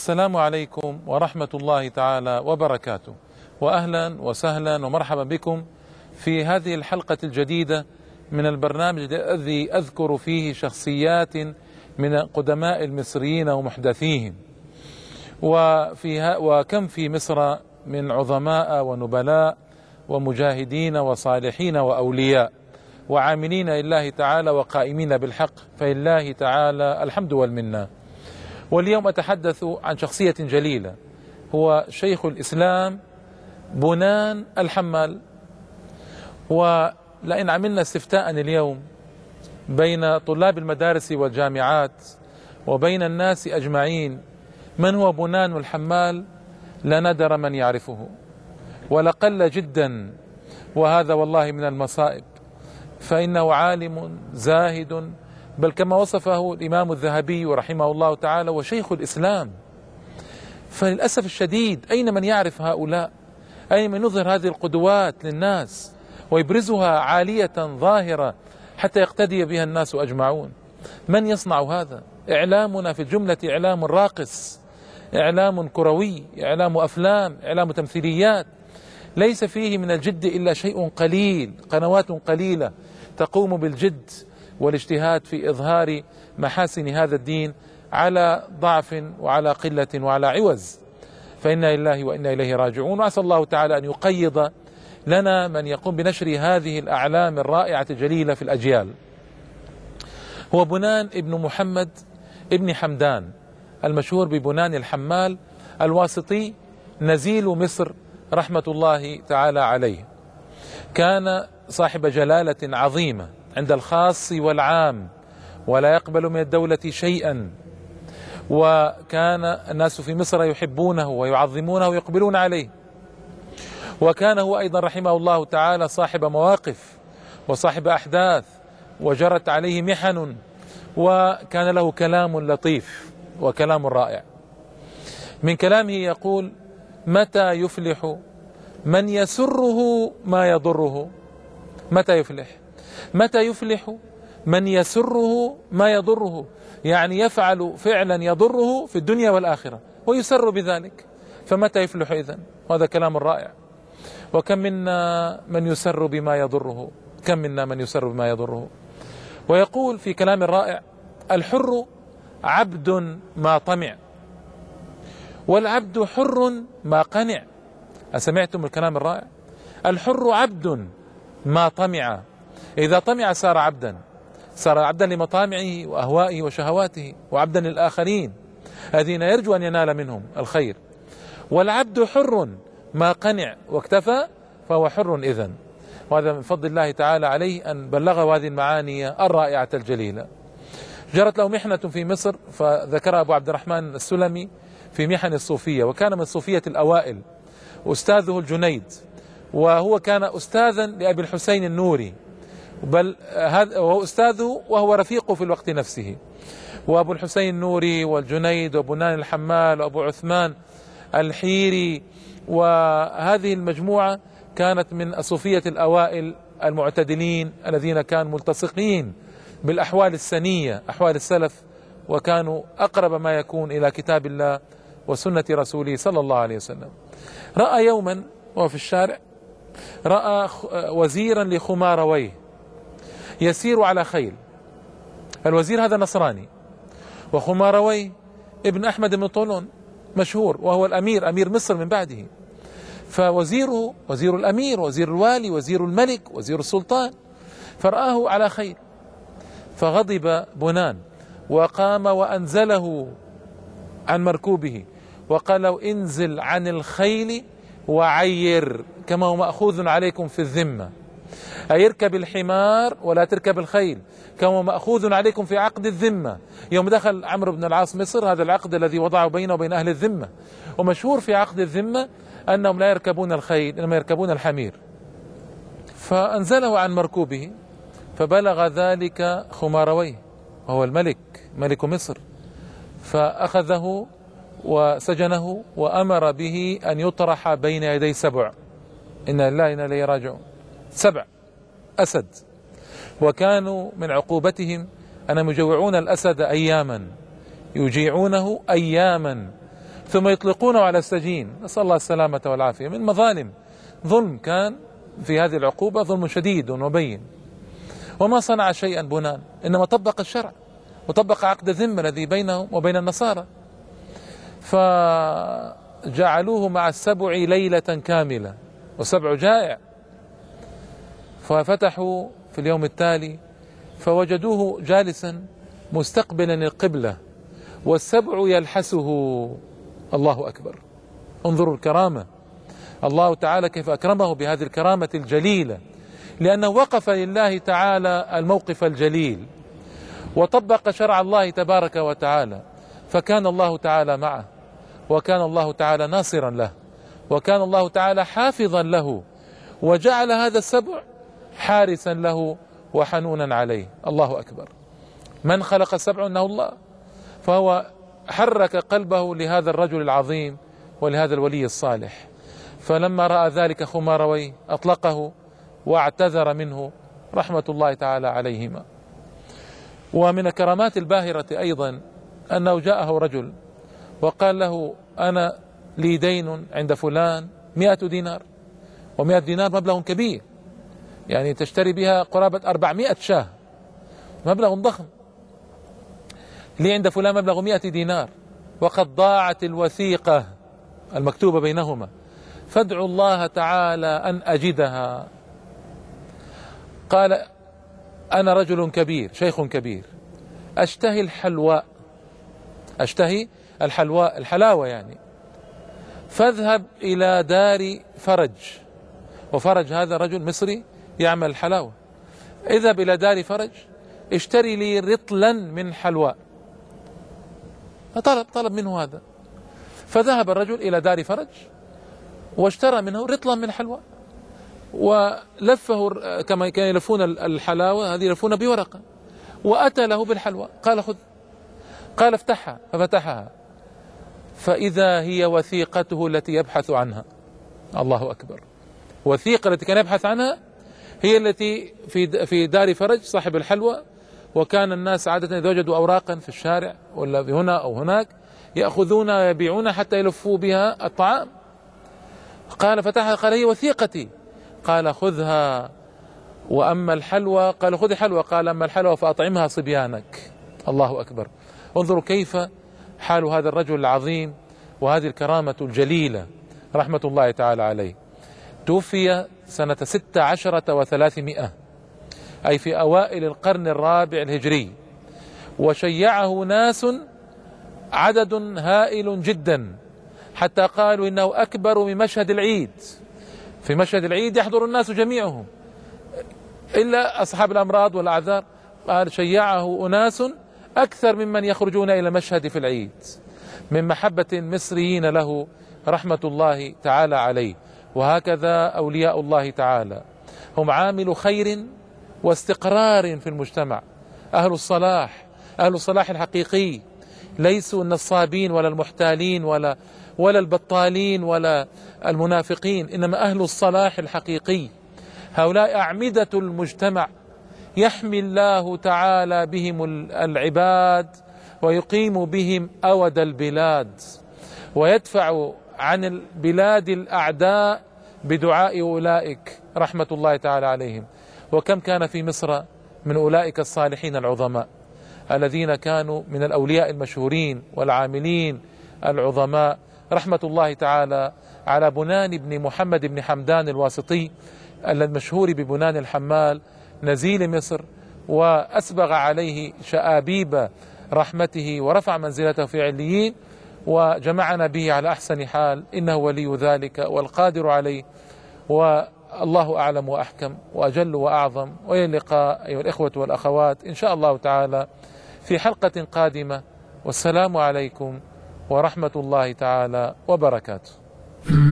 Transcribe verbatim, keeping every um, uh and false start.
السلام عليكم ورحمة الله تعالى وبركاته، وأهلا وسهلا ومرحبا بكم في هذه الحلقة الجديدة من البرنامج الذي أذكر فيه شخصيات من قدماء المصريين ومحدثيهم. وفيها وكم في مصر من عظماء ونبلاء ومجاهدين وصالحين وأولياء وعاملين لله تعالى وقائمين بالحق، فلله تعالى الحمد والمنة. واليوم أتحدث عن شخصية جليلة، هو شيخ الإسلام بنان الحمال. ولئن عملنا استفتاء اليوم بين طلاب المدارس والجامعات وبين الناس أجمعين من هو بنان الحمال لندر من يعرفه، ولقل جدا، وهذا والله من المصائب، فإنه عالم زاهد، بل كما وصفه الإمام الذهبي رحمه الله تعالى وشيخ الإسلام. فللأسف الشديد أين من يعرف هؤلاء؟ أين من يظهر هذه القدوات للناس ويبرزها عالية ظاهرة حتى يقتدي بها الناس أجمعون؟ من يصنع هذا؟ إعلامنا في الجملة إعلام راقص، إعلام كروي، إعلام أفلام، إعلام تمثيليات، ليس فيه من الجد إلا شيء قليل، قنوات قليلة تقوم بالجد والاجتهاد في إظهار محاسن هذا الدين على ضعف وعلى قلة وعلى عوز، فإنا لله وإنا إليه راجعون. وأسأل الله تعالى أن يقيض لنا من يقوم بنشر هذه الأعلام الرائعة الجليلة في الأجيال. هو بنان ابن محمد ابن حمدان المشهور ببنان الحمال الواسطي، نزيل مصر رحمة الله تعالى عليه. كان صاحب جلالة عظيمة عند الخاص والعام، ولا يقبل من الدولة شيئا، وكان الناس في مصر يحبونه ويعظمونه ويقبلون عليه. وكان هو أيضا رحمه الله تعالى صاحب مواقف وصاحب أحداث، وجرت عليه محن، وكان له كلام لطيف وكلام رائع. من كلامه يقول: متى يفلح من يسره ما يضره؟ متى يفلح؟ متى يفلح من يسره ما يضره، يعني يفعل فعلا يضره في الدنيا والآخرة ويسر بذلك، فمتى يفلح إذن؟ وهذا كلام رائع. وكم منا من يسر بما يضره، كم منا من يسر بما يضره. ويقول في كلام رائع: الحر عبد ما طمع، والعبد حر ما قنع. أسمعتم الكلام الرائع؟ الحر عبد ما طمع، إذا طمع صار عبدا، صار عبدا لمطامعه وأهوائه وشهواته، وعبدا للآخرين الذين يرجو أن ينال منهم الخير. والعبد حر ما قنع واكتفى، فهو حر إذن. وهذا من فضل الله تعالى عليه أن بلغه هذه المعاني الرائعة الجليلة. جرت له محنة في مصر، فذكرها أبو عبد الرحمن السلمي في محن الصوفية، وكان من الصوفية الأوائل، أستاذه الجنيد، وهو كان أستاذا لأبي الحسين النوري، بل هذا هو أستاذه وهو رفيقه في الوقت نفسه. وأبو الحسين النوري والجنيد وبنان الحمال وأبو عثمان الحيري، وهذه المجموعة كانت من الصوفية الأوائل المعتدلين الذين كانوا ملتصقين بالأحوال السنية، أحوال السلف، وكانوا أقرب ما يكون إلى كتاب الله وسنة رسوله صلى الله عليه وسلم. رأى يوما وهو في الشارع، رأى وزيرا لخمارويه يسير على خيل. الوزير هذا نصراني، وخمارويه ابن أحمد بن طولون مشهور، وهو الأمير، أمير مصر من بعده. فوزيره وزير الأمير، وزير الوالي، وزير الملك، وزير السلطان، فرآه على خيل، فغضب بنان وقام وأنزله عن مركوبه وقال له: انزل عن الخيل وعير كما هو مأخوذ عليكم في الذمة، أي اركب الحمار ولا تركب الخيل كما هو مأخوذ عليكم في عقد الذمة. يوم دخل عمرو بن العاص مصر، هذا العقد الذي وضعه بينه وبين أهل الذمة، ومشهور في عقد الذمة أنهم لا يركبون الخيل إنما يركبون الحمير. فأنزله عن مركوبه، فبلغ ذلك خمارويه وهو الملك، ملك مصر، فأخذه وسجنه وأمر به أن يطرح بين يدي سبع. إنا لله وإنا إليه راجعون. سبع أسد، وكانوا من عقوبتهم أنهم يجوعون الأسد أياما، يجيعونه أياما، ثم يطلقونه على السجين، نسأل الله السلامة والعافية، من مظالم. ظلم كان في هذه العقوبة، ظلم شديد وبين. وما صنع شيئا بنان، إنما طبق الشرع وطبق عقد الذمة الذي بينهم وبين النصارى، فجعلوه مع السبع ليلة كاملة، والسبع جائع. ففتحوا في اليوم التالي فوجدوه جالسا مستقبلا القبلة والسبع يلحسه. الله أكبر، انظروا الكرامة، الله تعالى كيف أكرمه بهذه الكرامة الجليلة، لأنه وقف لله تعالى الموقف الجليل وطبق شرع الله تبارك وتعالى، فكان الله تعالى معه، وكان الله تعالى ناصرا له، وكان الله تعالى حافظا له، وجعل هذا السبع حارسا له وحنونا عليه. الله أكبر، من خلق السبع إنه الله. فهو حرك قلبه لهذا الرجل العظيم ولهذا الولي الصالح، فلما رأى ذلك خمارويه أطلقه واعتذر منه رحمة الله تعالى عليهما. ومن الكرامات الباهرة أيضا أنه جاءه رجل وقال له أنا لي دين عند فلان مئة دينار، ومئة دينار مبلغ كبير، يعني تشتري بها قرابة أربعمائة شاه، مبلغ ضخم. لي عند فلان مبلغ مئة دينار وقد ضاعت الوثيقة المكتوبة بينهما، فادعوا الله تعالى أن أجدها. قال أنا رجل كبير، شيخ كبير، أشتهي الحلواء، أشتهي الحلواء، الحلاوة يعني، فاذهب إلى دار فرج، وفرج هذا رجل مصري يعمل الحلاوة، اذهب إلى دار فرج اشتري لي رطلا من حلواء. فطلب طلب منه هذا، فذهب الرجل إلى دار فرج واشترى منه رطلا من حلواء، ولفه كما كانوا يلفون الحلاوة هذه، يلفون بورقة، وأتى له بالحلواء. قال خذ، قال افتحها، ففتحها فإذا هي وثيقته التي يبحث عنها. الله أكبر، وثيقة التي كان يبحث عنها هي التي في في دار فرج صاحب الحلوى. وكان الناس عادة إذا وجدوا أوراقا في الشارع ولا هنا أو هناك يأخذون ويبيعون حتى يلفوا بها الطعام. قال فتحها، قال هي وثيقتي، قال خذها، وأما الحلوى قال خذ الحلوى، قال أما الحلوى فأطعمها صبيانك. الله أكبر، انظروا كيف حال هذا الرجل العظيم وهذه الكرامة الجليلة رحمة الله تعالى عليه. توفي سنة ست عشرة وثلاثمائة، أي في أوائل القرن الرابع الهجري، وشيعه ناس عدد هائل جدا، حتى قالوا إنه أكبر من مشهد العيد. في مشهد العيد يحضر الناس جميعهم إلا أصحاب الأمراض والأعذار، قال شيعه أناس أكثر ممن يخرجون إلى مشهد في العيد، من محبة المصريين له رحمة الله تعالى عليه. وهكذا أولياء الله تعالى هم عامل خير واستقرار في المجتمع، أهل الصلاح، أهل الصلاح الحقيقي، ليسوا النصابين ولا المحتالين ولا ولا البطالين ولا المنافقين، إنما أهل الصلاح الحقيقي. هؤلاء أعمدة المجتمع، يحمي الله تعالى بهم العباد ويقيم بهم أود البلاد، ويدفع عن البلاد الأعداء بدعاء أولئك رحمة الله تعالى عليهم. وكم كان في مصر من أولئك الصالحين العظماء الذين كانوا من الأولياء المشهورين والعاملين العظماء، رحمة الله تعالى على بنان بن محمد بن حمدان الواسطي المشهور ببنان الحمال نزيل مصر، وأسبغ عليه شآبيب رحمته ورفع منزلته في عليين، وجمعنا به على أحسن حال، إنه ولي ذلك والقادر عليه، والله أعلم وأحكم وأجل وأعظم. وإلى اللقاء أيها الإخوة والأخوات إن شاء الله تعالى في حلقة قادمة، والسلام عليكم ورحمة الله تعالى وبركاته.